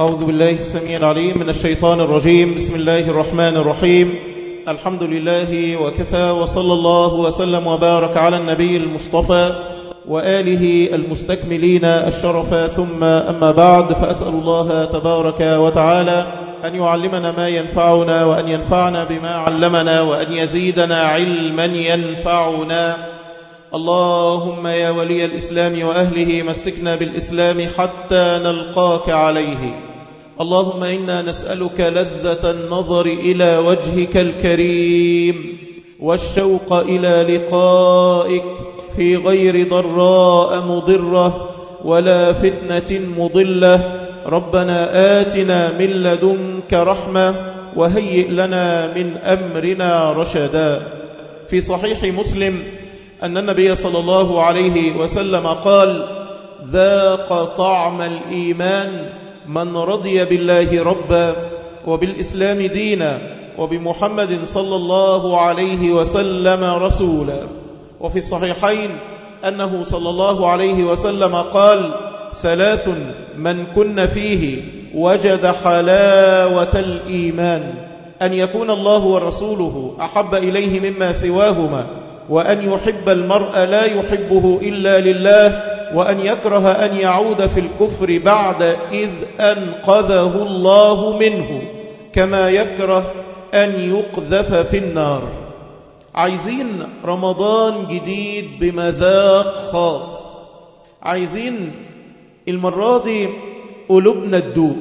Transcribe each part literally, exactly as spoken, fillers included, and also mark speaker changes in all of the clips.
Speaker 1: أعوذ بالله السميع العليم من الشيطان الرجيم. بسم الله الرحمن الرحيم. الحمد لله وكفى، وصلى الله وسلم وبارك على النبي المصطفى وآله المستكملين الشرف، ثم أما بعد، فأسأل الله تبارك وتعالى أن يعلمنا ما ينفعنا، وأن ينفعنا بما علمنا، وأن يزيدنا علما ينفعنا. اللهم يا ولي الإسلام وأهله مسكنا بالإسلام حتى نلقاك عليه. اللهم إنا نسألك لذة النظر إلى وجهك الكريم والشوق إلى لقائك في غير ضراء مضرة ولا فتنة مضلة. ربنا آتنا من لدنك رحمة وهيئ لنا من أمرنا رشدا. في صحيح مسلم أن النبي صلى الله عليه وسلم قال: ذاق طعم الإيمان من رضي بالله ربا وبالإسلام دينا وبمحمد صلى الله عليه وسلم رسولا. وفي الصحيحين أنه صلى الله عليه وسلم قال: ثلاث من كن فيه وجد حلاوة الإيمان: أن يكون الله ورسوله أحب إليه مما سواهما، وأن يحب المرء لا يحبه إلا لله، وأن يكره أن يعود في الكفر بعد إذ أنقذه الله منه، كما يكره أن يقذف في النار. عايزين رمضان جديد بمذاق خاص، عايزين المرة دي قلوبنا تدوق.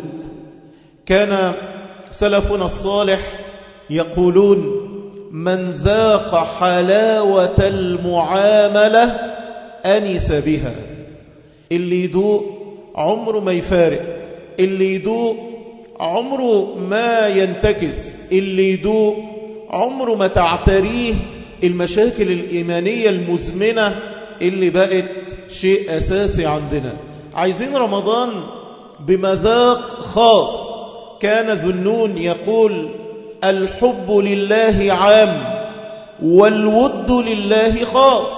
Speaker 1: كان سلفنا الصالح يقولون: من ذاق حلاوة المعاملة أنس بها. اللي يدوق عمره ما يفارق، اللي يدوق عمره ما ينتكس، اللي يدوق عمره ما تعتريه المشاكل الإيمانية المزمنة اللي بقت شيء أساسي عندنا. عايزين رمضان بمذاق خاص. كان ذنون يقول: الحب لله عام والود لله خاص،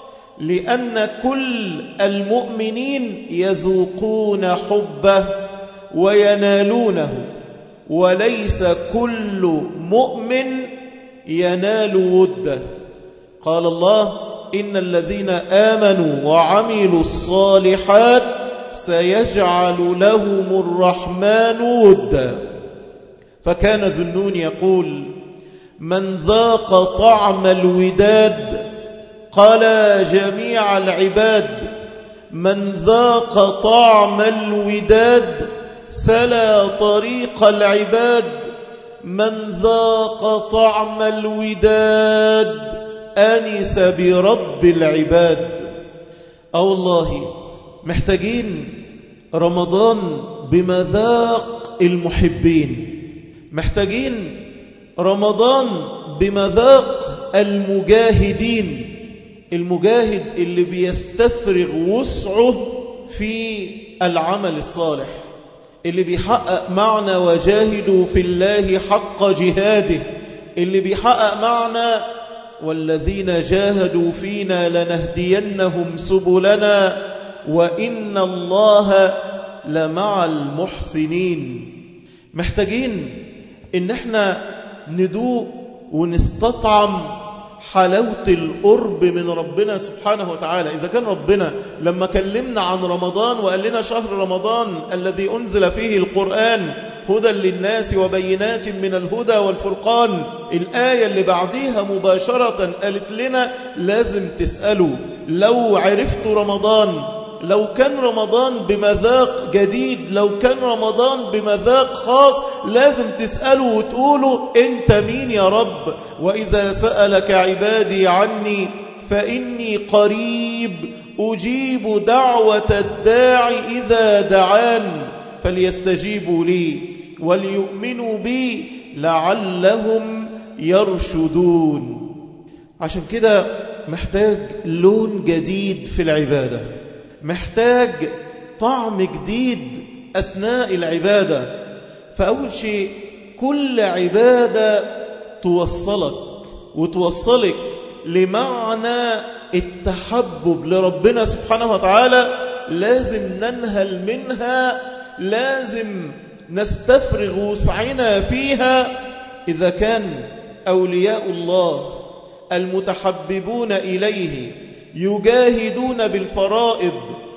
Speaker 1: لأن كل المؤمنين يذوقون حبه وينالونه، وليس كل مؤمن ينال وده. قال الله: إن الذين آمنوا وعملوا الصالحات سيجعل لهم الرحمن ودا. فكان ذنون يقول: من ذاق طعم الوداد قال جميع العباد، من ذاق طعم الوداد سلا طريق العباد، من ذاق طعم الوداد أنس برب العباد. أو والله محتاجين رمضان بمذاق المحبين، محتاجين رمضان بمذاق المجاهدين، المجاهد اللي بيستفرغ وسعه في العمل الصالح، اللي بيحقق معنى وجاهدوا في الله حق جهاده، اللي بيحقق معنى والذين جاهدوا فينا لنهدينهم سبلنا وإن الله لمع المحسنين. محتاجين إن احنا ندوق ونستطعم حلاوة القرب من ربنا سبحانه وتعالى. إذا كان ربنا لما كلمنا عن رمضان وقال لنا شهر رمضان الذي أنزل فيه القرآن هدى للناس وبينات من الهدى والفرقان، الآية اللي بعديها مباشرة قالت لنا لازم تسألوا لو عرفت رمضان، لو كان رمضان بمذاق جديد، لو كان رمضان بمذاق خاص، لازم تسألوا وتقولوا: أنت مين يا رب؟ وإذا سألك عبادي عني فإني قريب أجيب دعوة الداعي إذا دعان فليستجيبوا لي وليؤمنوا بي لعلهم يرشدون. عشان كده محتاج لون جديد في العبادة، محتاج طعم جديد أثناء العبادة. فأول شيء، كل عبادة توصلك وتوصلك لمعنى التحبب لربنا سبحانه وتعالى لازم ننهل منها، لازم نستفرغ وسعنا فيها إذا كان أولياء الله المتحببون إليه يجاهدون بالفرائض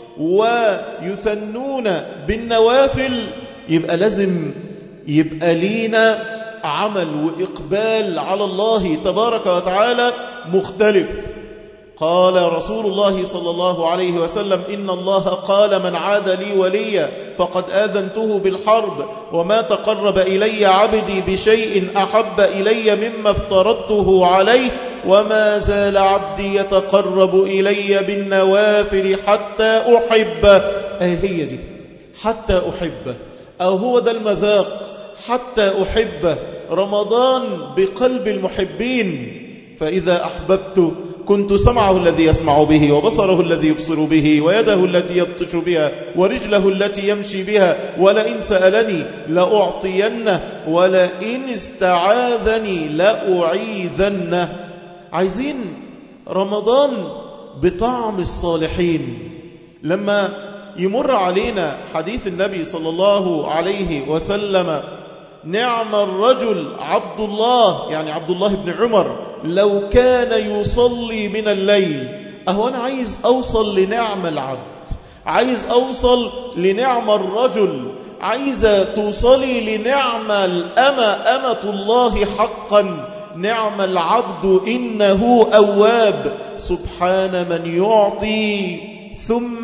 Speaker 1: ويثنون بالنوافل، يبقى لازم يبقى لينا عمل وإقبال على الله تبارك وتعالى مختلف. قال رسول الله صلى الله عليه وسلم: إن الله قال: من عاد لي وليا فقد آذنته بالحرب، وما تقرب إلي عبدي بشيء أحب إلي مما افترضته عليه، وما زال عبدي يتقرب إلي بالنوافل حتى أحبه. أي هي دي حتى أحبه، أو هو ده المذاق حتى أحبه. رمضان بقلب المحبين، فإذا أحببت كنت سمعه الذي يسمع به، وبصره الذي يبصر به، ويده التي يبطش بها، ورجله التي يمشي بها، ولئن سألني لأعطينه، ولئن استعاذني لأعيذنه. عايزين رمضان بطعم الصالحين. لما يمر علينا حديث النبي صلى الله عليه وسلم: نعم الرجل عبد الله، يعني عبد الله بن عمر، لو كان يصلي من الليل. أهو أنا عايز أوصل لنعم العبد، عايز أوصل لنعم الرجل، عايز توصلي لنعم الأمة، أمة الله حقا. نعم العبد إنه أواب، سبحان من يعطي ثم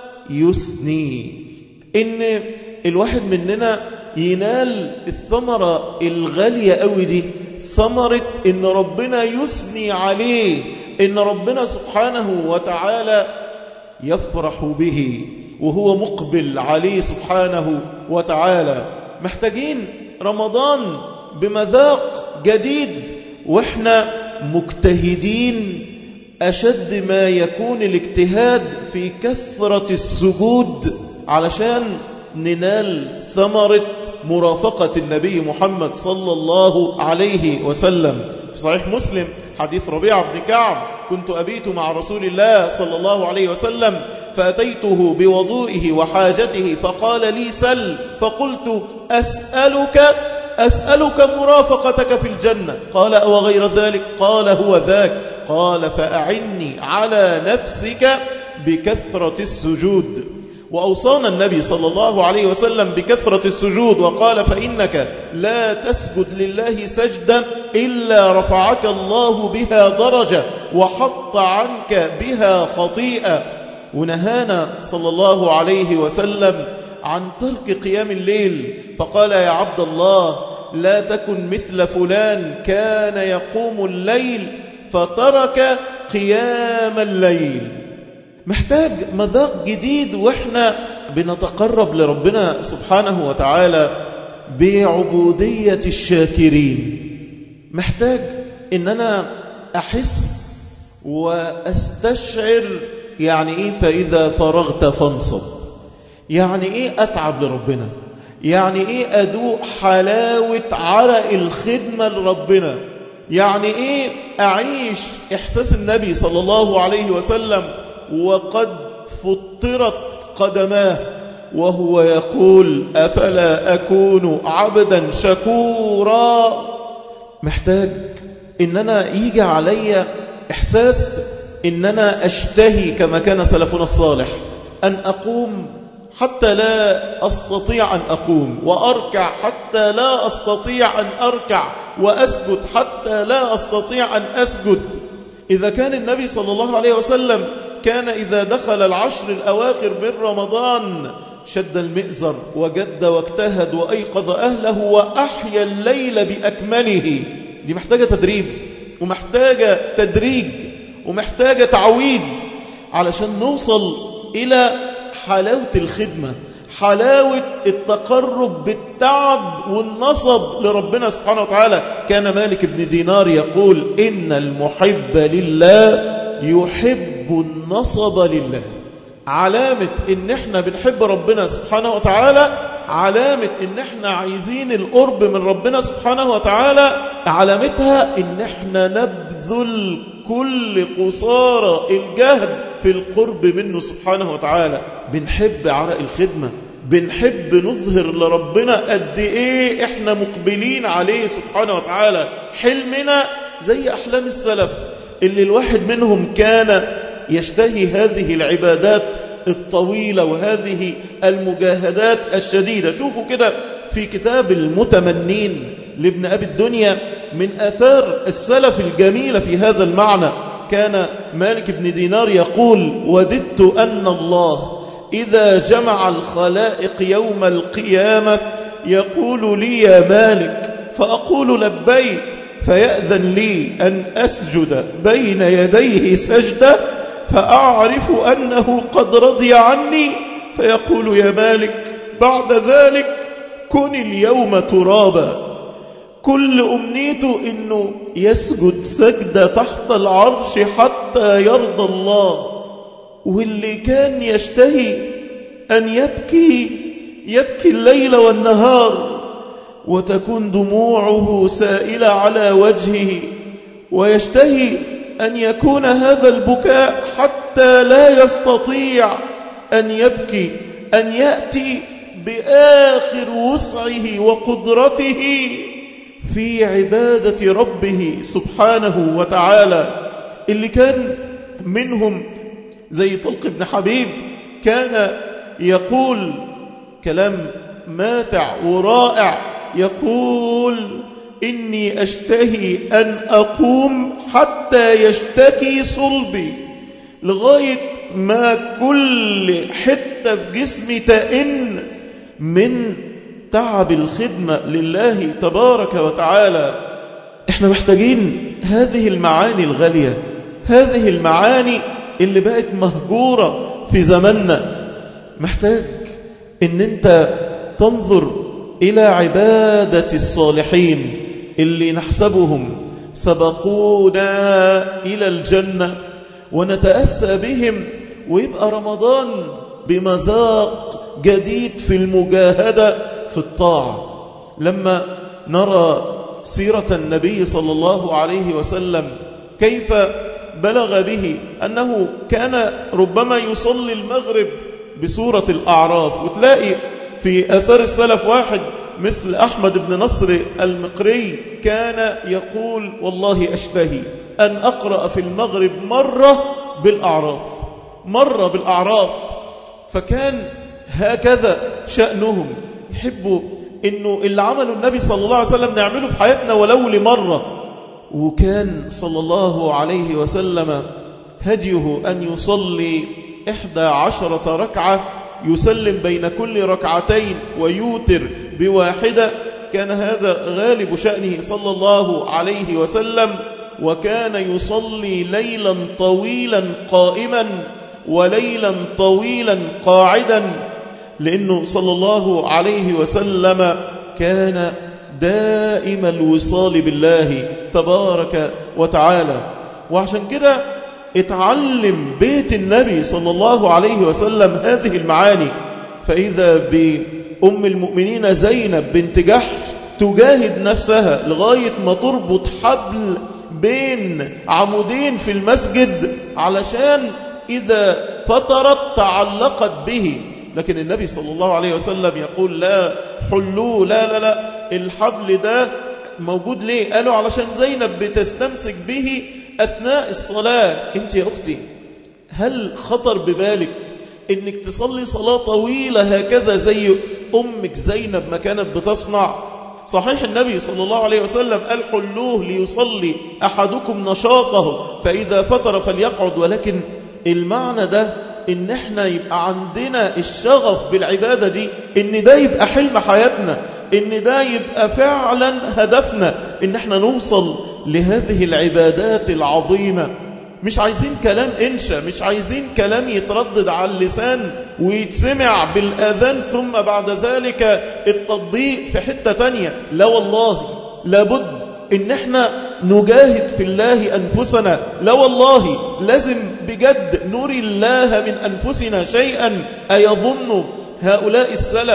Speaker 1: يثني. إن الواحد مننا ينال الثمرة الغالية قوي دي، ثمرة إن ربنا يثني عليه، إن ربنا سبحانه وتعالى يفرح به وهو مقبل عليه سبحانه وتعالى. محتاجين رمضان بمذاق جديد، وإحنا مجتهدين أشد ما يكون الاجتهاد في كثرة السجود علشان ننال ثمرة مرافقة النبي محمد صلى الله عليه وسلم. في صحيح مسلم حديث ربيع بن كعب: كنت أبيت مع رسول الله صلى الله عليه وسلم فأتيته بوضوئه وحاجته فقال لي: سل. فقلت: أسألك أسألك مرافقتك في الجنة. قال: أو غير ذلك؟ قال: هو ذاك. قال: فأعني على نفسك بكثرة السجود. وأوصانا النبي صلى الله عليه وسلم بكثرة السجود وقال: فإنك لا تسجد لله سجدا إلا رفعك الله بها درجة وحط عنك بها خطيئة. ونهانا صلى الله عليه وسلم عن ترك قيام الليل، فقال: يا عبد الله لا تكن مثل فلان كان يقوم الليل فترك قيام الليل. محتاج مذاق جديد وإحنا بنتقرب لربنا سبحانه وتعالى بعبودية الشاكرين. محتاج إن أنا أحس وأستشعر يعني إيه فإذا فرغت فانصب، يعني إيه أتعب لربنا، يعني إيه أدوق حلاوة عرق الخدمة لربنا، يعني إيه أعيش إحساس النبي صلى الله عليه وسلم وقد فطرت قدماه وهو يقول: أفلا أكون عبدا شكورا. محتاج إن أنا يجي علي إحساس إن أنا أشتهي كما كان سلفنا الصالح أن أقوم حتى لا أستطيع أن أقوم، وأركع حتى لا أستطيع أن أركع، وأسجد حتى لا أستطيع أن أسجد. إذا كان النبي صلى الله عليه وسلم كان إذا دخل العشر الأواخر من رمضان شد المئزر وجد واجتهد وأيقظ أهله وأحيا الليل بأكمله. دي محتاجة تدريب ومحتاجة تدريج ومحتاجة تعويد علشان نوصل إلى حلاوة الخدمة، حلاوة التقرب بالتعب والنصب لربنا سبحانه وتعالى. كان مالك بن دينار يقول: إن المحب لله يحب النصب لله. علامة إن احنا بنحب ربنا سبحانه وتعالى، علامة إن احنا عايزين القرب من ربنا سبحانه وتعالى، علامتها إن احنا نبذل كل قصارى الجهد في القرب منه سبحانه وتعالى. بنحب عرق الخدمة، بنحب نظهر لربنا قد ايه احنا مقبلين عليه سبحانه وتعالى. حلمنا زي احلام السلف اللي الواحد منهم كان يشتهي هذه العبادات الطويلة وهذه المجاهدات الشديدة. شوفوا كده في كتاب المتمنين لابن أبي الدنيا من آثار السلف الجميلة في هذا المعنى. كان مالك بن دينار يقول: وددت أن الله إذا جمع الخلائق يوم القيامة يقول لي يا مالك، فأقول لبيك، فيأذن لي أن أسجد بين يديه سجدة فأعرف أنه قد رضي عني، فيقول يا مالك بعد ذلك كن اليوم ترابا. كل أمنيته أنه يسجد سجدة تحت العرش حتى يرضى الله. واللي كان يشتهي أن يبكي يبكي الليل والنهار وتكون دموعه سائلة على وجهه، ويشتهي أن يكون هذا البكاء حتى لا يستطيع أن يبكي، أن يأتي بآخر وسعه وقدرته في عبادة ربه سبحانه وتعالى. اللي كان منهم زي طلق بن حبيب كان يقول كلام ماتع ورائع، يقول: إني أشتهي أن أقوم حتى يشتكي صلبي، لغاية ما كل حتة بجسمي تئن من تعب الخدمة لله تبارك وتعالى. احنا محتاجين هذه المعاني الغالية، هذه المعاني اللي بقت مهجورة في زمننا. محتاج ان انت تنظر إلى عبادة الصالحين اللي نحسبهم سبقونا إلى الجنة ونتأسى بهم، ويبقى رمضان بمذاق جديد في المجاهدة في الطاعة. لما نرى سيرة النبي صلى الله عليه وسلم كيف بلغ به أنه كان ربما يصلي المغرب بسورة الأعراف، وتلاقي في أثر السلف واحد مثل أحمد بن نصر المقري كان يقول: والله أشتهي أن أقرأ في المغرب مرة بالأعراف، مرة بالأعراف. فكان هكذا شأنهم، يحبوا إنه اللي عمله النبي صلى الله عليه وسلم نعمله في حياتنا ولو لمرة. وكان صلى الله عليه وسلم هديه أن يصلي إحدى عشرة ركعة، يسلم بين كل ركعتين ويوتر بواحدة. كان هذا غالب شأنه صلى الله عليه وسلم. وكان يصلي ليلا طويلا قائما وليلا طويلا قاعدا، لأنه صلى الله عليه وسلم كان دائم الوصال بالله تبارك وتعالى. وعشان كده اتعلم بيت النبي صلى الله عليه وسلم هذه المعاني. فإذا بأم المؤمنين زينب بنت جحش تجاهد نفسها لغاية ما تربط حبل بين عمودين في المسجد علشان إذا فطرت تعلقت به. لكن النبي صلى الله عليه وسلم يقول: لا حلوه، لا لا لا الحبل ده موجود ليه؟ قالوا علشان زينب بتستمسك به أثناء الصلاة. انت يا أختي هل خطر ببالك انك تصلي صلاة طويلة هكذا زي أمك زينب ما كانت بتصنع؟ صحيح النبي صلى الله عليه وسلم قال: حلوه ليصلي أحدكم نشاطه فإذا فطر فليقعد، ولكن المعنى ده ان احنا يبقى عندنا الشغف بالعبادة دي، ان ده يبقى حلم حياتنا، ان ده يبقى فعلا هدفنا، ان احنا نوصل لهذه العبادات العظيمة. مش عايزين كلام انشا، مش عايزين كلام يتردد على اللسان ويتسمع بالآذان ثم بعد ذلك التطبيق في حتة تانية. لا والله لابد ان احنا نجاهد في الله أنفسنا. لا والله لازم بجد نري الله من أنفسنا شيئا. أيظن هؤلاء السلف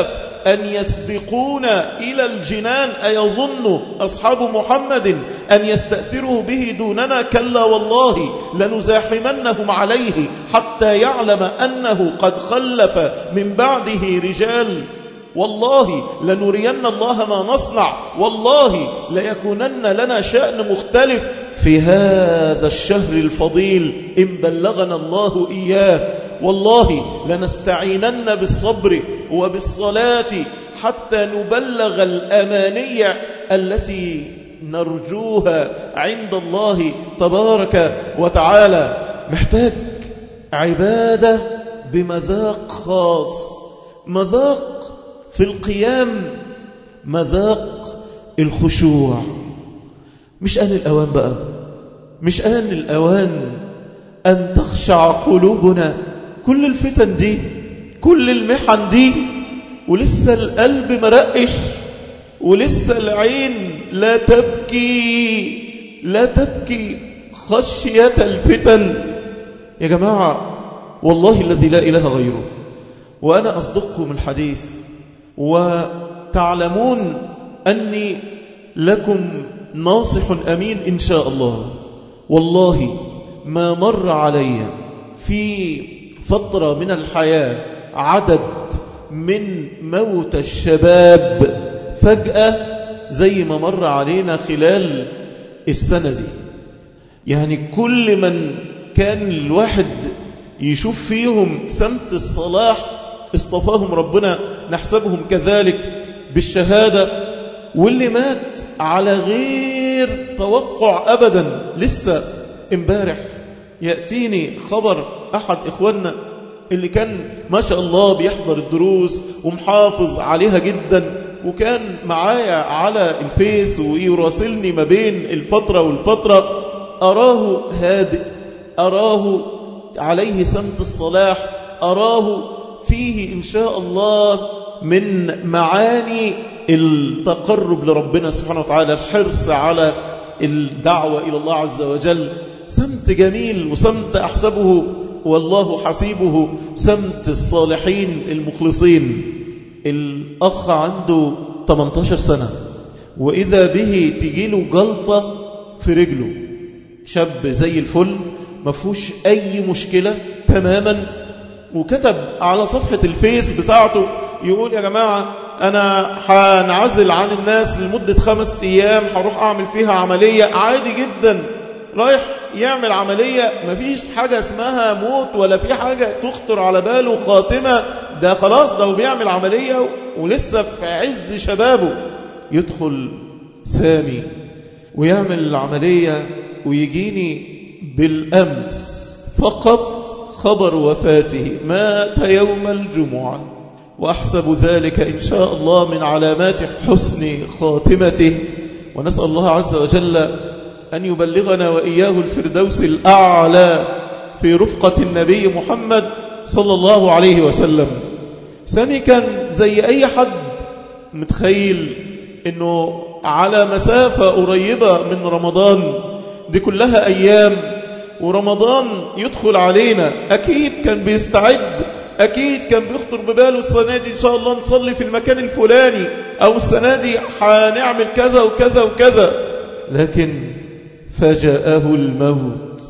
Speaker 1: أن يسبقونا إلى الجنان؟ أيظن أصحاب محمد أن يستأثروا به دوننا؟ كلا والله لنزاحمنهم عليه حتى يعلم أنه قد خلف من بعده رجال. والله لنرين الله ما نصنع، والله ليكونن لنا شأن مختلف في هذا الشهر الفضيل إن بلغنا الله إياه. والله لنستعينن بالصبر وبالصلاة حتى نبلغ الأماني التي نرجوها عند الله تبارك وتعالى. محتاج عبادة بمذاق خاص، مذاق في القيام، مذاق الخشوع. مش آن الأوان بقى، مش آن الأوان أن تخشع قلوبنا؟ كل الفتن دي، كل المحن دي، ولسه القلب مرقش، ولسه العين لا تبكي، لا تبكي خشية الفتن. يا جماعة والله الذي لا إله غيره، وأنا أصدقكم الحديث وتعلمون أني لكم ناصح أمين إن شاء الله. والله ما مر علي في فترة من الحياة عدد من موت الشباب فجأة زي ما مر علينا خلال السنة دي. يعني كل من كان الواحد يشوف فيهم سمت الصلاح اصطفاهم ربنا، نحسبهم كذلك بالشهادة، واللي مات على غير توقع أبدا. لسه امبارح يأتيني خبر أحد إخواننا اللي كان ما شاء الله بيحضر الدروس ومحافظ عليها جدا، وكان معايا على الفيس ويراسلني ما بين الفترة والفترة، أراه هادئ، أراه عليه سمت الصلاح، أراه فيه إن شاء الله من معاني التقرب لربنا سبحانه وتعالى، الحرص على الدعوة إلى الله عز وجل. سمت جميل، وسمت أحسبه والله حسيبه سمت الصالحين المخلصين. الأخ عنده ثمانية عشر سنة وإذا به تجيله جلطة في رجله، شاب زي الفل مفهوش أي مشكلة تماما، وكتب على صفحة الفيس بتاعته يقول: يا جماعة أنا هنعزل عن الناس لمدة خمس أيام، هروح أعمل فيها عملية. عادي جدا، رايح يعمل عملية، مفيش حاجة اسمها موت ولا في حاجة تخطر على باله خاتمة، ده خلاص ده بيعمل عملية ولسه في عز شبابه. يدخل سامي ويعمل العملية ويجيني بالأمس فقط خبر وفاته، مات يوم الجمعة، وأحسب ذلك إن شاء الله من علامات حسن خاتمته. ونسأل الله عز وجل أن يبلغنا وإياه الفردوس الأعلى في رفقة النبي محمد صلى الله عليه وسلم. سامي كان زي أي حد متخيل أنه على مسافة قريبة من رمضان، دي كلها أيام ورمضان يدخل علينا، أكيد كان بيستعد، أكيد كان بيخطر بباله السنة دي إن شاء الله نصلي في المكان الفلاني، أو السنة دي هنعمل كذا وكذا وكذا. لكن فجاءه الموت.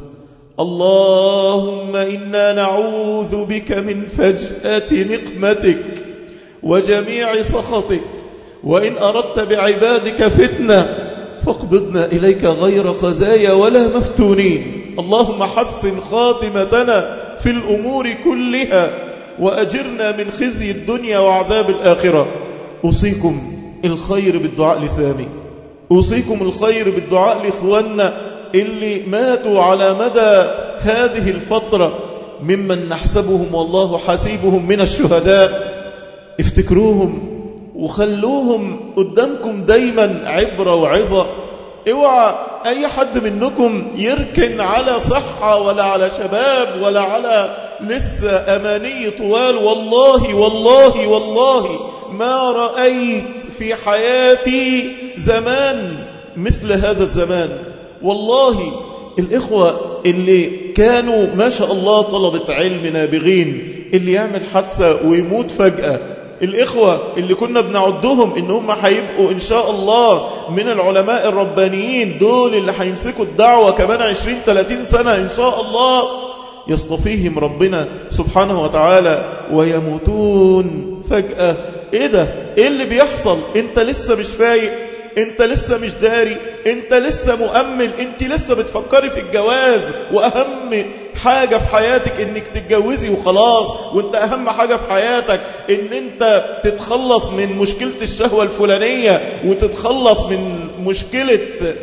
Speaker 1: اللهم إنا نعوذ بك من فجأة نقمتك وجميع سخطك، وإن أردت بعبادك فتنة فاقبضنا إليك غير خزايا ولا مفتونين. اللهم حسن خاتمتنا في الأمور كلها وأجرنا من خزي الدنيا وعذاب الآخرة. أوصيكم الخير بالدعاء لسامي، أوصيكم الخير بالدعاء لإخواننا اللي ماتوا على مدى هذه الفترة ممن نحسبهم والله حسيبهم من الشهداء. افتكروهم وخلوهم قدامكم دايما عبرة وعظة. اوعى اي حد منكم يركن على صحة ولا على شباب ولا على لسه اماني طوال. والله والله والله ما رأيت في حياتي زمان مثل هذا الزمان. والله الإخوة اللي كانوا ما شاء الله طلبة علم نابغين، اللي يعمل حادثة ويموت فجأة، الإخوة اللي كنا بنعدهم إن هم هيبقوا إن شاء الله من العلماء الربانيين، دول اللي هيمسكوا الدعوة كمان عشرين ثلاثين سنة إن شاء الله، يصطفيهم ربنا سبحانه وتعالى ويموتون فجأة. إيه ده؟ إيه اللي بيحصل؟ أنت لسه مش فايق، أنت لسه مش داري، أنت لسه مؤمل، أنت لسه بتفكري في الجواز، وأهم حاجة في حياتك إنك تتجوزي وخلاص، وأنت أهم حاجة في حياتك إن أنت تتخلص من مشكلة الشهوة الفلانية، وتتخلص من مشكلة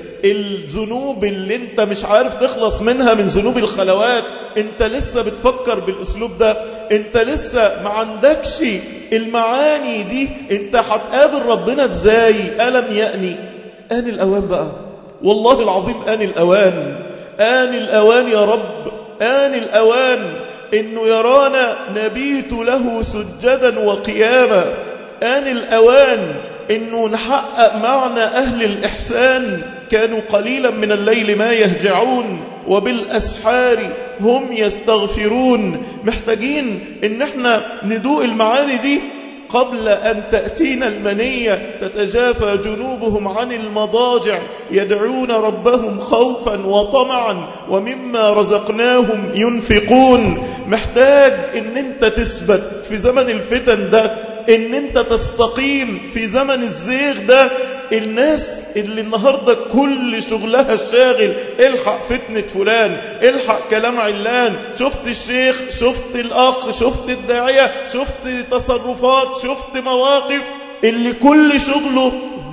Speaker 1: الذنوب اللي أنت مش عارف تخلص منها، من ذنوب الخلوات. أنت لسه بتفكر بالأسلوب ده، أنت لسه ما عندكش المعاني دي. أنت هتقابل ربنا إزاي؟ ألم يأني آن الأوان بقى، والله العظيم آن الأوان، آن الأوان يا رب، آن الأوان إنه يرانا نبيت له سجدا وقياما. آن الأوان إنه نحقق معنى أهل الإحسان، كانوا قليلا من الليل ما يهجعون وبالأسحار هم يستغفرون. محتاجين إن احنا ندوق المعاني دي قبل أن تأتينا المنية. تتجافى جنوبهم عن المضاجع يدعون ربهم خوفا وطمعا ومما رزقناهم ينفقون. محتاج إن انت تثبت في زمن الفتن ده، إن انت تستقيم في زمن الزيغ ده. الناس اللي النهاردة كل شغلها الشاغل الحق فتنة فلان، الحق كلام علان، شفت الشيخ، شفت الأخ، شفت الداعية، شفت تصرفات، شفت مواقف، اللي كل شغله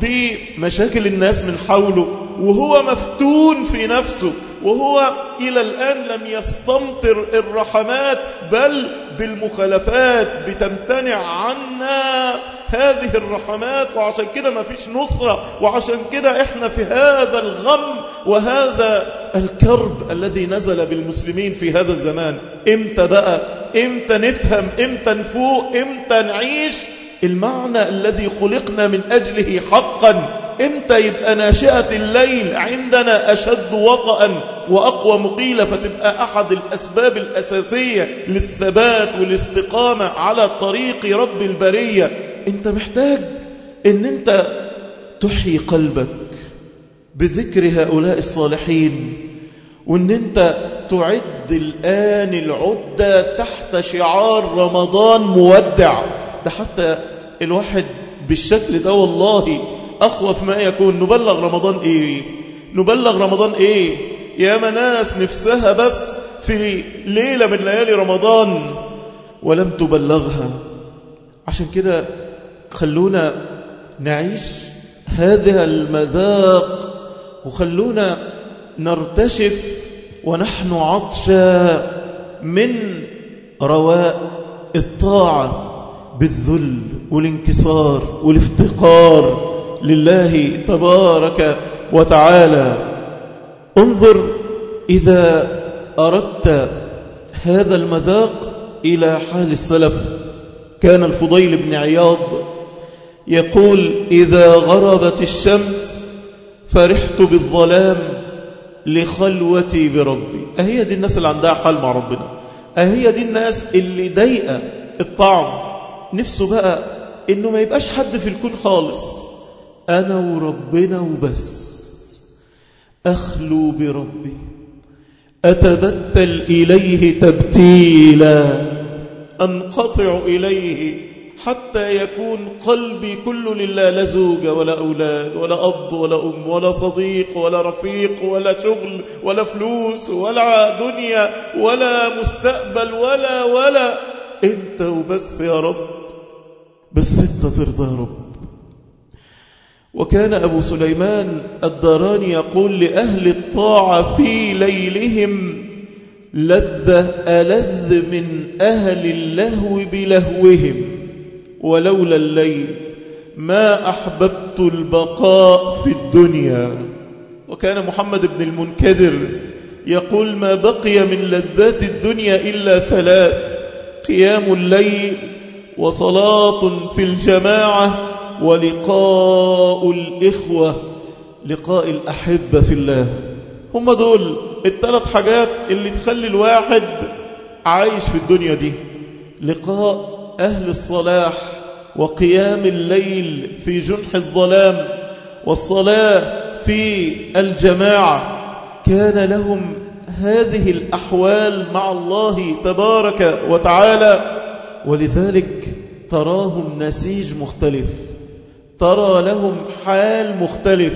Speaker 1: بمشاكل الناس من حوله، وهو مفتون في نفسه، وهو إلى الآن لم يستمطر الرحمات بل بالمخالفات بتمتنع عنا هذه الرحمات. وعشان كده ما فيش نصرة، وعشان كده احنا في هذا الغم وهذا الكرب الذي نزل بالمسلمين في هذا الزمان. امتى بقى؟ امتى نفهم؟ امتى نفوق؟ امتى نعيش المعنى الذي خلقنا من أجله حقا؟ امتى يبقى ناشئة الليل عندنا أشد وطئا وأقوى مقيلة، فتبقى أحد الأسباب الأساسية للثبات والاستقامة على طريق رب البرية. انت محتاج ان انت تحيي قلبك بذكر هؤلاء الصالحين، وان انت تعد الآن العدة تحت شعار رمضان مودع. ده حتى الواحد بالشكل ده والله أخوف ما يكون. نبلغ رمضان إيه؟ نبلغ رمضان إيه؟ يا مناس نفسها بس في ليلة من ليالي رمضان ولم تبلغها. عشان كده خلونا نعيش هذا المذاق، وخلونا نرتشف ونحن عطشا من رواء الطاعة بالذل والانكسار والافتقار لله تبارك وتعالى. انظر إذا أردت هذا المذاق إلى حال السلف. كان الفضيل بن عياض يقول: إذا غربت الشمس فرحت بالظلام لخلوتي بربي. أهي دي الناس اللي عندها حال مع ربنا، أهي دي الناس اللي ضايقة الطعم، نفسه بقى إنه ما يبقاش حد في الكون خالص، أنا وربنا وبس. أخلو بربي، أتبتل إليه تبتيلا، أنقطع إليه حتى يكون قلبي كله لله، لا زوجة ولا أولاد ولا أب ولا أم ولا صديق ولا رفيق ولا شغل ولا فلوس ولا دنيا ولا مستقبل ولا ولا أنت وبس يا رب، بس أنت ترضى يا رب. وكان أبو سليمان الداراني يقول: لأهل الطاعة في ليلهم لذة ألذ من أهل اللهو بلهوهم، ولولا الليل ما أحببت البقاء في الدنيا. وكان محمد بن المنكدر يقول: ما بقي من لذات الدنيا إلا ثلاث: قيام الليل، وصلاة في الجماعة، ولقاء الإخوة، لقاء الأحبة في الله. هم دول الثلاث حاجات اللي تخلي الواحد عايش في الدنيا دي: لقاء أهل الصلاح وقيام الليل في جنح الظلام والصلاة في الجماعة، كان لهم هذه الأحوال مع الله تبارك وتعالى. ولذلك تراهم نسيج مختلف، ترى لهم حال مختلف.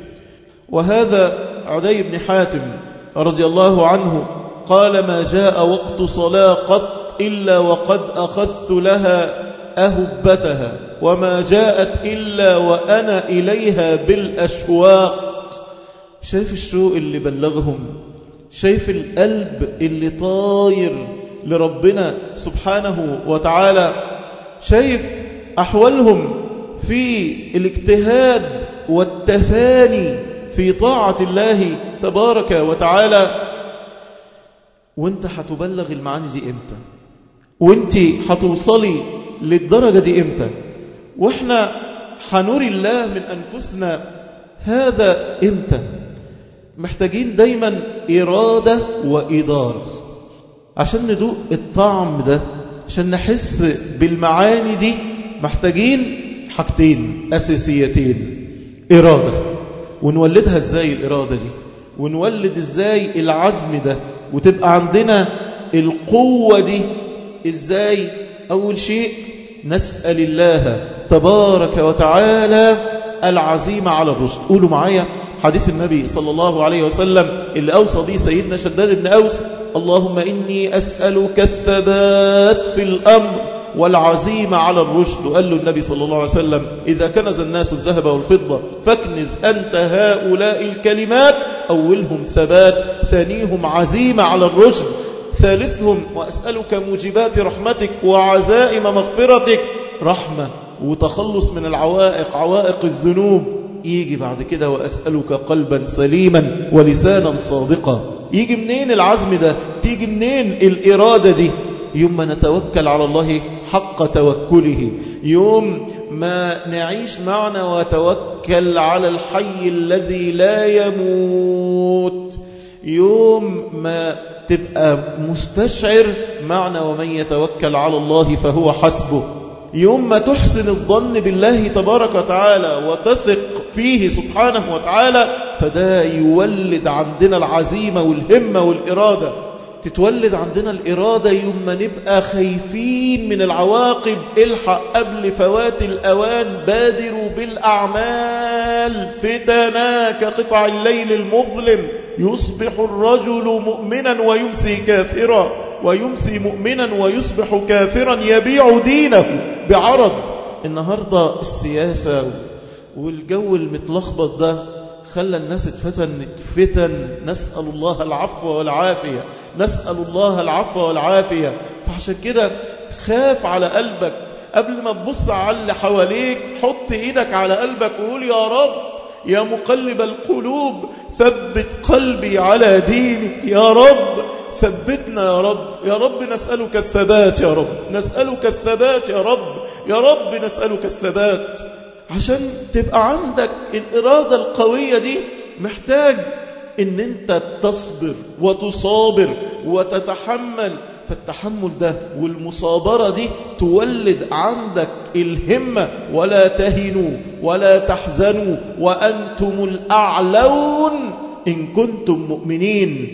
Speaker 1: وهذا عدي بن حاتم رضي الله عنه قال: ما جاء وقت صلاة قط إلا وقد أخذت لها أهبتها، وما جاءت إلا وأنا إليها بالأشواق. شايف الشوق اللي بلغهم، شايف القلب اللي طاير لربنا سبحانه وتعالى، شايف أحوالهم في الاجتهاد والتفاني في طاعة الله تبارك وتعالى. وانت هتبلغ المعاني دي امتى؟ وانت هتوصلي للدرجة دي امتى؟ واحنا هنري الله من أنفسنا هذا امتى؟ محتاجين دايما إرادة وإدارة عشان ندوق الطعم ده، عشان نحس بالمعاني دي. محتاجين حاجتين أساسيتين: إرادة، ونولدها ازاي الإرادة دي، ونولد ازاي العزم ده، وتبقى عندنا القوة دي ازاي. أول شيء نسأل الله تبارك وتعالى العزيمة على الرشد. قولوا معايا حديث النبي صلى الله عليه وسلم اللي أوصى به سيدنا شداد بن أوس: اللهم إني أسألك الثبات في الأمر والعزيمة على الرشد. وقال له النبي صلى الله عليه وسلم: إذا كنز الناس الذهب والفضة فاكنز أنت هؤلاء الكلمات: أولهم ثبات، ثانيهم عزيمة على الرشد، ثالثهم وأسألك موجبات رحمتك وعزائم مغفرتك. رحمة وتخلص من العوائق، عوائق الذنوب. يجي بعد كده وأسألك قلبا سليما ولسانا صادقا. يجي منين العزم ده؟ تيجي منين الإرادة دي؟ يوم ما نتوكل على الله حق توكله، يوم ما نعيش معنا وتوكل على الحي الذي لا يموت، يوم ما تبقى مستشعر معنى ومن يتوكل على الله فهو حسبه، يوم ما تحسن الظن بالله تبارك وتعالى وتثق فيه سبحانه وتعالى، فده يولد عندنا العزيمة والهمة والإرادة. تتولد عندنا الإرادة يوم ما نبقى خايفين من العواقب. الحق قبل فوات الأوان، بادروا بالأعمال فتنا كقطع الليل المظلم، يصبح الرجل مؤمنا ويمسي كافرا، ويمسي مؤمنا ويصبح كافرا، يبيع دينه بعرض. النهاردة السياسة والجو المتلخبط ده خلى الناس اتفتن فتن. نسأل الله العفو والعافية، نسأل الله العفو والعافية. فعشان كده خاف على قلبك قبل ما تبص على اللي حواليك. حط ايدك على قلبك وقول: يا رب يا مقلب القلوب ثبت قلبي على دينك. يا رب ثبتنا يا رب، يا رب نسألك الثبات، يا رب نسألك الثبات، يا رب يا رب نسألك الثبات. عشان تبقى عندك الإرادة القوية دي محتاج ان انت تصبر وتصابر وتتحمل. فالتحمل ده والمصابرة دي تولد عندك الهمة: ولا تهنوا ولا تحزنوا وأنتم الأعلون إن كنتم مؤمنين.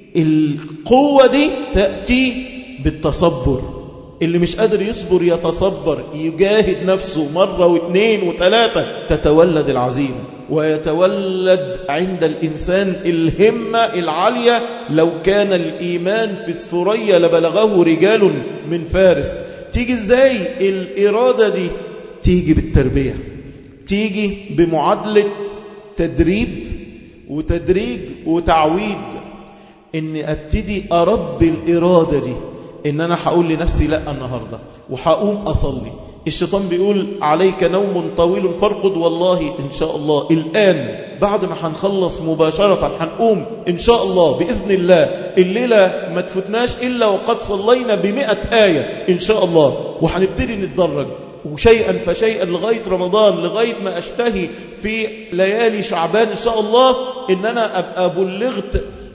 Speaker 1: القوة دي تأتي بالتصبر. اللي مش قادر يصبر يتصبر، يجاهد نفسه مرة واثنين وثلاثة، تتولد العزيمة ويتولد عند الإنسان الهمة العالية. لو كان الإيمان في الثريا لبلغه رجال من فارس. تيجي إزاي الإرادة دي؟ تيجي بالتربية، تيجي بمعادلة تدريب وتدريج وتعويد. إني أبتدي أربي الإرادة دي، إن أنا هقول لنفسي لا النهاردة وهقوم أصلي. الشيطان بيقول: عليك نوم طويل فارقد. والله إن شاء الله الآن بعد ما هنخلص مباشرة هنقوم إن شاء الله بإذن الله. الليلة ما تفوتناش إلا وقد صلينا بمئة آية إن شاء الله، وهنبتدي نتدرج وشيئا فشيئا لغاية رمضان، لغاية ما أشتهي في ليالي شعبان إن شاء الله إن أنا أبقى بلغت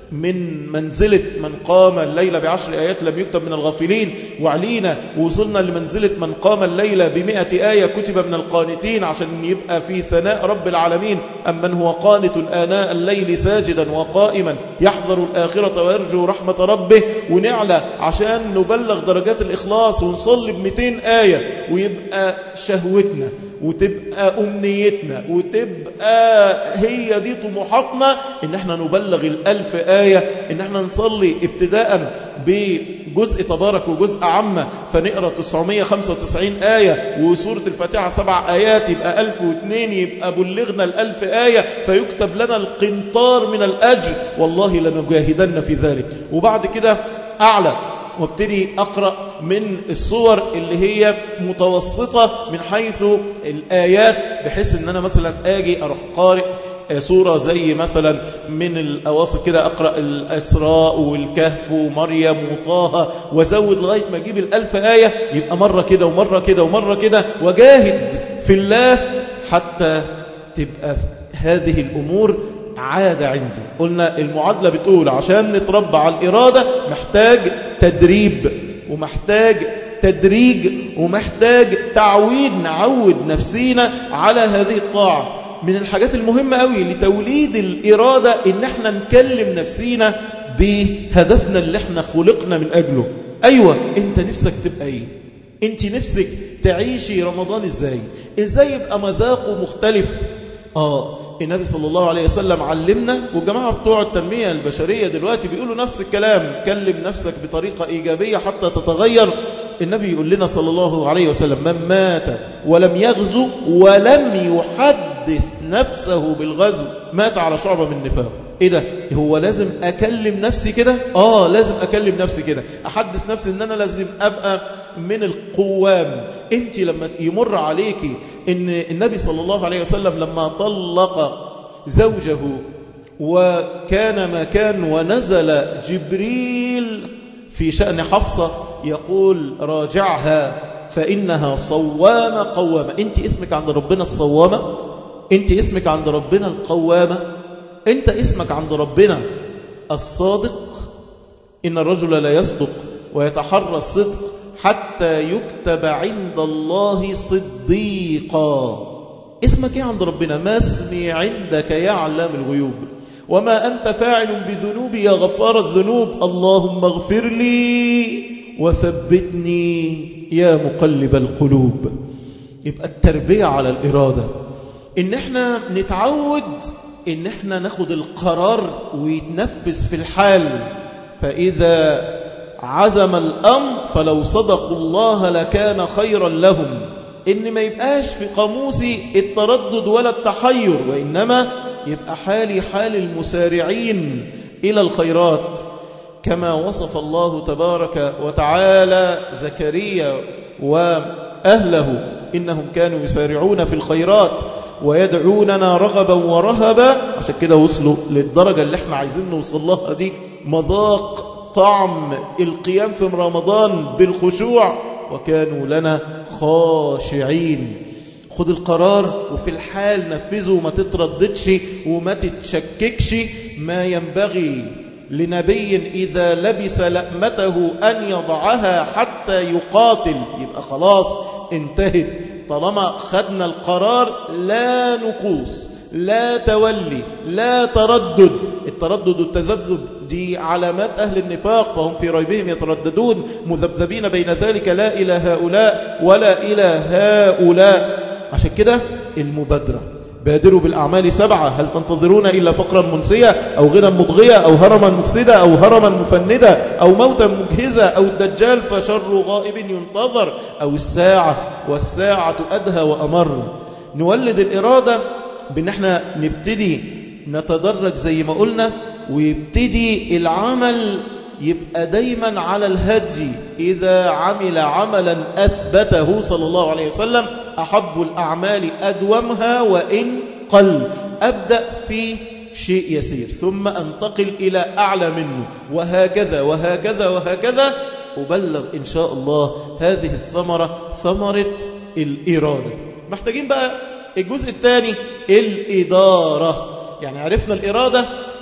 Speaker 1: من منزلة من قام الليلة بعشر آيات لم يكتب من الغافلين، وعلينا ووصلنا لمنزلة من قام الليلة بمئة آية كتب من القانتين، عشان يبقى في ثناء رب العالمين أمن هو قانت آناء الليل ساجدا وقائما يحذر الآخرة ويرجو رحمة ربه، ونعلى عشان نبلغ درجات الإخلاص ونصلي بمئتين آية، ويبقى شهوتنا وتبقى أمنيتنا وتبقى هي دي طموحاتنا إن احنا نبلغ الألف آية، إن احنا نصلي ابتداء بجزء تبارك وجزء عامة فنقرأ تسعمائة وخمسة وتسعين آية، وسورة الفاتحة سبع آيات يبقى ألف واثنين، يبقى بلغنا الألف آية فيكتب لنا القنطار من الأجر، والله لنجاهدن في ذلك. وبعد كده أعلى وابتدي أقرأ من الصور اللي هي متوسطة من حيث الآيات، بحيث أن أنا مثلا آجي أروح قارئ سورة زي مثلا من الأواصل كده أقرأ الإسراء والكهف ومريم وطه، وزود لغاية ما أجيب الألف آية، يبقى مرة كده ومرة كده ومرة كده، وجاهد في الله حتى تبقى هذه الأمور عادة عندي. قلنا المعادلة بتقول عشان نتربى على الإرادة محتاج تدريب ومحتاج تدريج ومحتاج تعويد، نعود نفسينا على هذه الطاعة. من الحاجات المهمة قوي لتوليد الإرادة إن احنا نكلم نفسينا بهدفنا اللي احنا خلقنا من أجله. أيوة، انت نفسك تبقى ايه؟ انت نفسك تعيشي رمضان ازاي؟ ازاي يبقى مذاقه مختلف؟ آه النبي صلى الله عليه وسلم علمنا، والجماعة بتوع التنمية البشرية دلوقتي بيقولوا نفس الكلام، كلم نفسك بطريقة إيجابية حتى تتغير. النبي يقول لنا صلى الله عليه وسلم من مات ولم يغزو ولم يحدث نفسه بالغزو مات على شعبة من النفاق. ايه ده؟ هو لازم اكلم نفسي كده؟ اه لازم اكلم نفسي كده، احدث نفسي ان انا لازم ابقى من القوام. انت لما يمر عليكي ان النبي صلى الله عليه وسلم لما طلق زوجه وكان ما كان ونزل جبريل في شأن حفصة يقول راجعها فإنها صوامة قوامة. انت اسمك عند ربنا الصوامة، انت اسمك عند ربنا القوامة، انت اسمك عند ربنا الصادق. إن الرجل لا يصدق ويتحرى الصدق حتى يكتب عند الله صديقا. اسمك ايه عند ربنا؟ ما اسمي عندك يا علام الغيوب، وما أنت فاعل بذنوبي يا غفار الذنوب، اللهم اغفر لي وثبتني يا مقلب القلوب. يبقى التربية على الإرادة إن احنا نتعود إن احنا ناخد القرار ويتنفذ في الحال. فإذا عزم الأمر فلو صدقوا الله لكان خيرا لهم. إن ما يبقاش في قاموسي التردد ولا التحير، وإنما يبقى حالي حال المسارعين إلى الخيرات، كما وصف الله تبارك وتعالى زكريا وأهله إنهم كانوا يسارعون في الخيرات ويدعوننا رغبا ورهبا. عشان كده وصلوا للدرجة اللي احنا عايزين نوصل لها دي، مذاق طعم القيام في رمضان بالخشوع، وكانوا لنا خاشعين. خد القرار وفي الحال نفذه، وما تترددش وما تتشككش. ما ينبغي لنبي إذا لبس لأمته أن يضعها حتى يقاتل. يبقى خلاص انتهت، طالما خدنا القرار لا نقوص لا تولي لا تردد. التردد والتذبذب دي علامات أهل النفاق، فهم في ريبهم يترددون مذبذبين بين ذلك لا إلى هؤلاء ولا إلى هؤلاء. عشان كده المبادرة، بادروا بالأعمال سبعة، هل تنتظرون إلا فقرا منسية أو غنى مضغية أو هرما مفسدة أو هرما مفندة أو موتا مجهزة أو الدجال فشر غائب ينتظر أو الساعة والساعة أدهى وأمر. نولد الإرادة بأن احنا نبتدي نتدرج زي ما قلنا، ويبتدي العمل يبقى دايما على الهدي. إذا عمل عملا أثبته صلى الله عليه وسلم أحب الأعمال أدومها وإن قل. أبدأ في شيء يسير ثم أنتقل إلى أعلى منه، وهكذا وهكذا وهكذا أبلغ إن شاء الله هذه الثمرة، ثمرة الإرادة. محتاجين بقى الجزء الثاني، الإدارة. يعني عرفنا الإرادة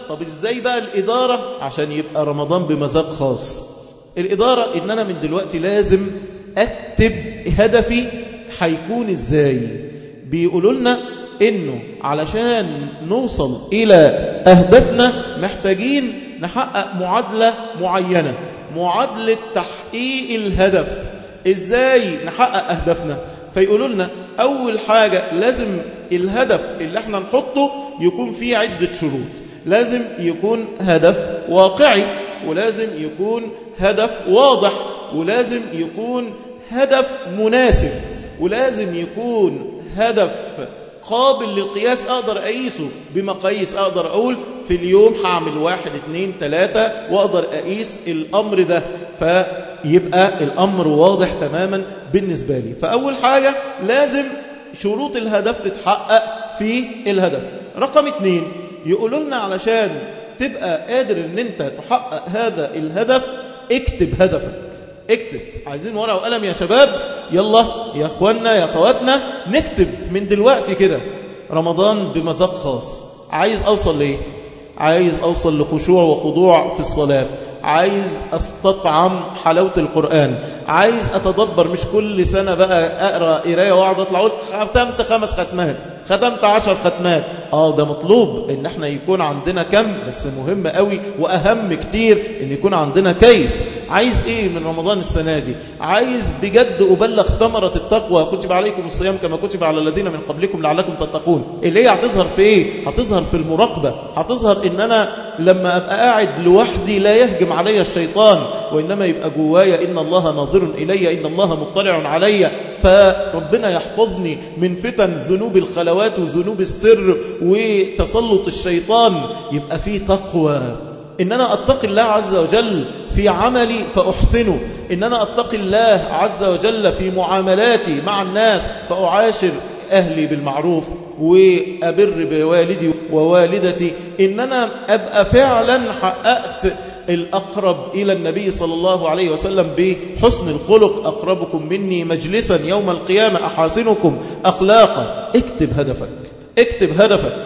Speaker 1: طب ازاي بقى الإدارة عشان يبقى رمضان بمذاق خاص؟ الإدارة إن أنا من دلوقتي لازم أكتب هدفي هيكون ازاي. بيقولوا لنا إنه علشان نوصل إلى أهدافنا محتاجين نحقق معادلة معينة، معادلة تحقيق الهدف. إزاي نحقق أهدافنا؟ فيقولوا لنا أول حاجة لازم الهدف اللي احنا نحطه يكون فيه عدة شروط. لازم يكون هدف واقعي، ولازم يكون هدف واضح، ولازم يكون هدف مناسب، ولازم يكون هدف قابل للقياس، أقدر أقيسه بمقاييس، أقدر أقول في اليوم هعمل واحد اتنين تلاتة وأقدر أقيس الأمر ده، فيبقى الأمر واضح تماما بالنسبة لي. فأول حاجة لازم شروط الهدف تتحقق في الهدف. رقم اتنين يقولوا لنا علشان تبقى قادر ان انت تحقق هذا الهدف اكتب هدفك. اكتب، عايزين ورقة وقلم يا شباب، يلا يا اخوانا يا اخواتنا نكتب من دلوقتي كده رمضان بمذاق خاص. عايز اوصل ليه؟ عايز اوصل لخشوع وخضوع في الصلاة، عايز استطعم حلاوة القرآن، عايز اتدبر، مش كل سنة بقى اقرأ قرايه واقعد اطلع اقول ختمت خمس ختمات، ختمت عشر ختمات. اه ده مطلوب ان احنا يكون عندنا كم، بس مهم قوي واهم كتير ان يكون عندنا كيف. عايز ايه من رمضان السنة دي؟ عايز بجد ابلغ ثمرة التقوى، كتب عليكم الصيام كما كتب على الذين من قبلكم لعلكم تتقون. اللي هي هتظهر في ايه؟ هتظهر في المراقبة، هتظهر ان انا لما ابقى قاعد لوحدي لا يهجم علي الشيطان، وانما يبقى جوايا ان الله ناظر الي، ان الله مطلع علي، فربنا يحفظني من فتن ذنوب الخلوات وذنوب السر وتسلط الشيطان. يبقى فيه تقوى، إن أنا أتقي الله عز وجل في عملي فأحسنه، إن أنا أتقي الله عز وجل في معاملاتي مع الناس فأعاشر أهلي بالمعروف وأبر بوالدي ووالدتي، إن أنا أبقى فعلا حققت الأقرب إلى النبي صلى الله عليه وسلم بحسن الخلق، أقربكم مني مجلسا يوم القيامة أحاسنكم أخلاقا. اكتب هدفك، اكتب هدفك.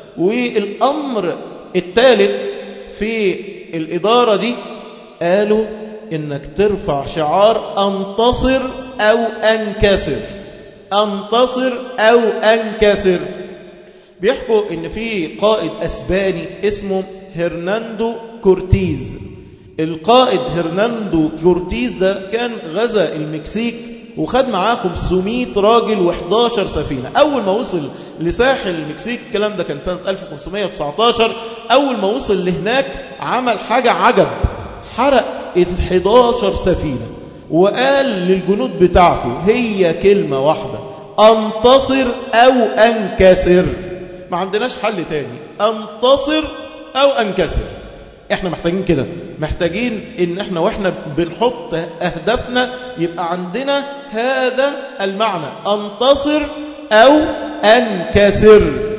Speaker 1: والأمر الثالث في الإدارة دي قالوا إنك ترفع شعار أنتصر أو أنكسر، أنتصر أو أنكسر. بيحكوا إن في قائد أسباني اسمه هرناندو كورتيز. القائد هرناندو كورتيز ده كان غزا المكسيك وخد معاه خمسمائة راجل وإحداشر سفينة. أول ما وصل لساحل المكسيك، الكلام ده كان سنة ألف وخمسمائة وتسعتاشر، أول ما وصل لهناك عمل حاجة عجب، حرق الإحداشر سفينة وقال للجنود بتاعته هي كلمة واحدة: أنتصر أو أنكسر. ما عندناش حل تاني، أنتصر أو أنكسر. احنا محتاجين كده، محتاجين ان احنا واحنا بنحط اهدافنا يبقى عندنا هذا المعنى: انتصر او انكسر.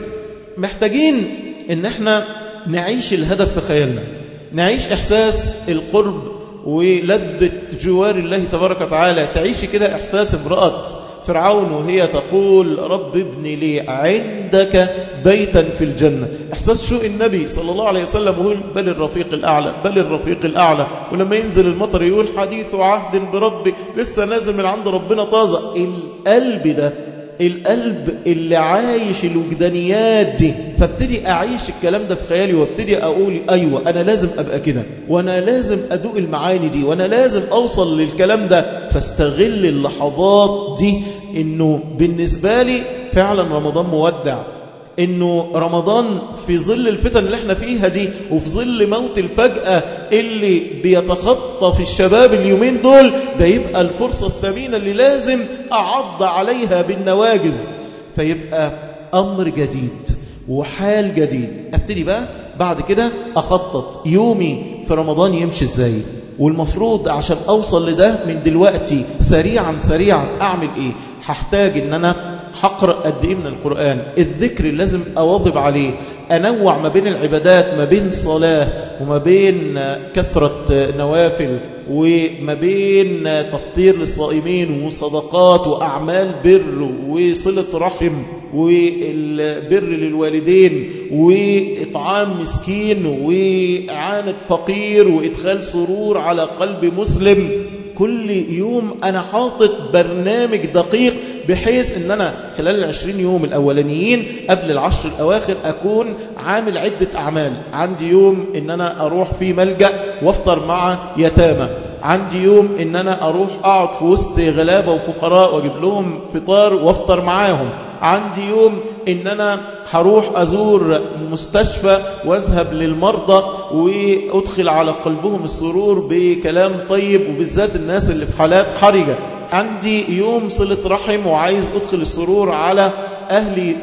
Speaker 1: محتاجين ان احنا نعيش الهدف في خيالنا، نعيش احساس القرب ولذة جوار الله تبارك وتعالى. تعيش كده احساس امرأة فرعون وهي تقول: رب ابن لي عندك بيتا في الجنة. احساس شوق النبي صلى الله عليه وسلم ويقول: بل الرفيق الأعلى، بل الرفيق الأعلى. ولما ينزل المطر يقول: حديث عهد بربي، لسه نازل من عند ربنا طازة. القلب ده، القلب اللي عايش الوجدانيات دي، فابتدي أعيش الكلام ده في خيالي وابتدي أقول: أيوة أنا لازم أبقى كده، وأنا لازم أدوق المعاني دي، وأنا لازم أوصل للكلام ده. فاستغل اللحظات دي، إنه بالنسبة لي فعلا رمضان مودع، إنه رمضان في ظل الفتن اللي احنا فيها دي وفي ظل موت الفجأة اللي بيتخطى في الشباب اليومين دول، ده يبقى الفرصة الثمينة اللي لازم أعض عليها بالنواجز. فيبقى أمر جديد وحال جديد. أبتدي بقى بعد كده أخطط يومي في رمضان يمشي إزاي، والمفروض عشان أوصل لده من دلوقتي سريعا سريعا أعمل إيه. هحتاج إن أنا هقرأ قد إيه من القرآن، الذكر لازم أواظب عليه، أنوع ما بين العبادات، ما بين صلاة وما بين كثرة نوافل وما بين تفطير للصائمين وصدقات وأعمال بر وصلة رحم والبر للوالدين وإطعام مسكين وإعانة فقير وإدخال سرور على قلب مسلم. كل يوم أنا حاطط برنامج دقيق بحيث أن أنا خلال العشرين يوم الأولانيين قبل العشر الأواخر أكون عامل عدة أعمال. عندي يوم أن أنا أروح في ملجأ وافطر مع يتامى، عندي يوم أن أنا أروح أقعد في وسط غلابة وفقراء وأجيب لهم فطار وافطر معاهم، عندي يوم إن أنا هروح أزور مستشفى واذهب للمرضى وأدخل على قلبهم السرور بكلام طيب وبالذات الناس اللي في حالات حرجة، عندي يوم صلة رحم وعايز أدخل السرور على أهلي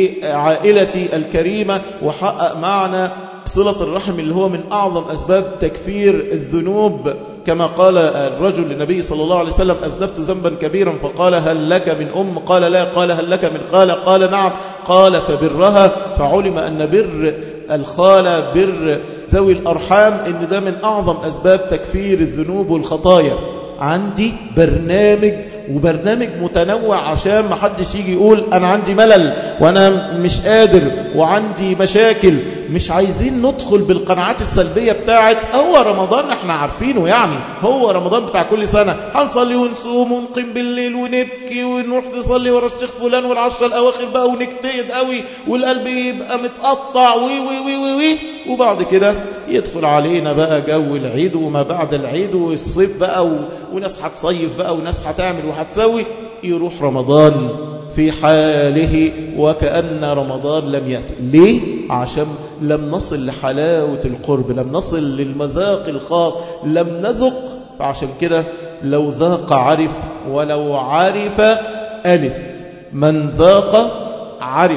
Speaker 1: وعائلتي الكريمة وحقق معنا صلة الرحم اللي هو من أعظم أسباب تكفير الذنوب، كما قال الرجل للنبي صلى الله عليه وسلم: أذنبت ذنبا كبيرا، فقال: هل لك من أم؟ قال: لا. قال: هل لك من خالة؟ قال: نعم. قال: فبرها. فعلم أن بر الخالة بر ذوي الأرحام إن ده من أعظم أسباب تكفير الذنوب والخطايا. عندي برنامج وبرنامج متنوع عشان ما حدش يجي يقول أنا عندي ملل وأنا مش قادر وعندي مشاكل. مش عايزين ندخل بالقناعات السلبية بتاعت هو رمضان احنا عارفينه، يعني هو رمضان بتاع كل سنة هنصلي ونصوم ونقيم بالليل ونبكي ونروح نصلي ورا الشيخ فلان والعشرة الأواخر بقى ونجتهد قوي والقلب يبقى متقطع وي وي وي وي وي وبعد كده يدخل علينا بقى جو العيد وما بعد العيد والصيف بقى و... وناس هتصيف بقى وناس هتعمل وهتسوي، يروح رمضان في حاله وكأن رمضان لم يأتي. ليه؟ عشان لم نصل لحلاوة القرب، لم نصل للمذاق الخاص، لم نذق. فعشان كده لو ذاق عرف ولو عرف ألف. من ذاق عرف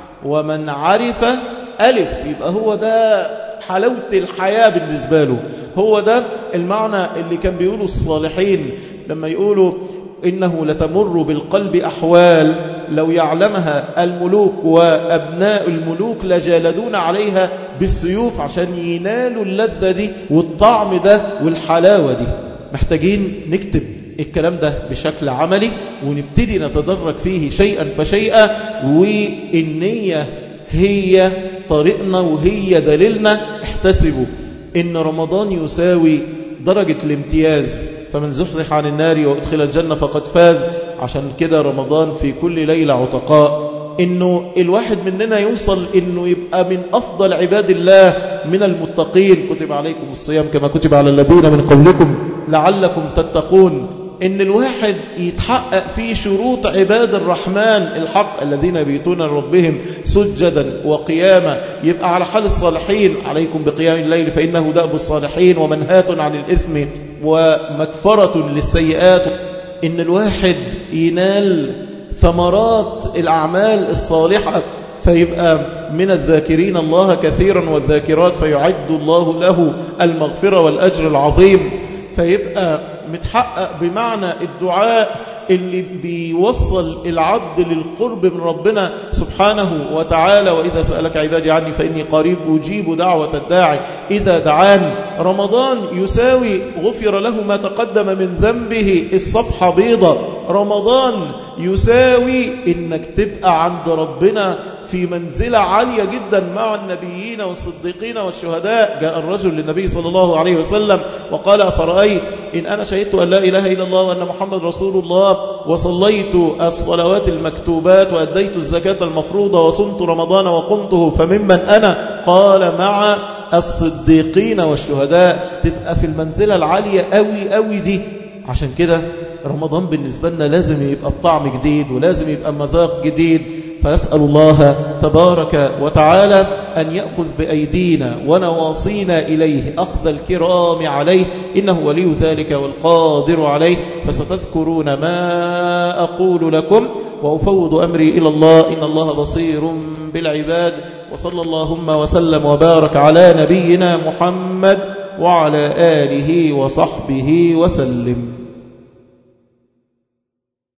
Speaker 1: ومن عرف ألف. يبقى هو ده حلاوة الحياة بالنسبة له، هو ده المعنى اللي كان بيقولوا الصالحين لما يقولوا إنه لتمر بالقلب أحوال لو يعلمها الملوك وأبناء الملوك لجالدون عليها بالسيوف عشان ينالوا اللذة دي والطعم ده والحلاوة دي. محتاجين نكتب الكلام ده بشكل عملي ونبتدي نتدرج فيه شيئا فشيئا، والنية هي طريقنا وهي دليلنا. احتسبوا إن رمضان يساوي درجة الامتياز، فمن زحزح عن النار وادخل الجنة فقد فاز. عشان كده رمضان في كل ليلة عتقاء، إنه الواحد مننا يوصل إنه يبقى من أفضل عباد الله من المتقين. كتب عليكم الصيام كما كتب على الذين من قبلكم لعلكم تتقون. إن الواحد يتحقق فيه شروط عباد الرحمن الحق الذين يبيتون لربهم سجدا وقياما، يبقى على حال الصالحين. عليكم بقيام الليل فإنه دأب الصالحين ومنهاة عن الإثم ومكفرة للسيئات. إن الواحد ينال ثمرات الأعمال الصالحة فيبقى من الذاكرين الله كثيرا والذاكرات فيعد الله له المغفرة والأجر العظيم. فيبقى متحقق بمعنى الدعاء اللي بيوصل العبد للقرب من ربنا سبحانه وتعالى. وإذا سألك عبادي عني فإني قريب أجيب دعوة الداعي إذا دعان. رمضان يساوي غفر له ما تقدم من ذنبه الصفحة بيضة. رمضان يساوي إنك تبقى عند ربنا في منزلة عالية جدا مع النبيين والصديقين والشهداء. جاء الرجل للنبي صلى الله عليه وسلم وقال: أفرأيت إن أنا شهدت أن لا إله إلا الله وأن محمد رسول الله وصليت الصلوات المكتوبات وأديت الزكاة المفروضة وصمت رمضان وقمته فممن أنا؟ قال: مع الصديقين والشهداء. تبقى في المنزلة العالية أوي أوي دي. عشان كده رمضان بالنسبة لنا لازم يبقى الطعم جديد ولازم يبقى مذاق جديد. فنسأل الله تبارك وتعالى أن يأخذ بأيدينا ونواصينا إليه أخذ الكرام عليه، إنه ولي ذلك والقادر عليه. فستذكرون ما أقول لكم وأفوض أمري إلى الله، إن الله بصير بالعباد. وصلى اللهم وسلم وبارك على نبينا محمد وعلى آله وصحبه وسلم.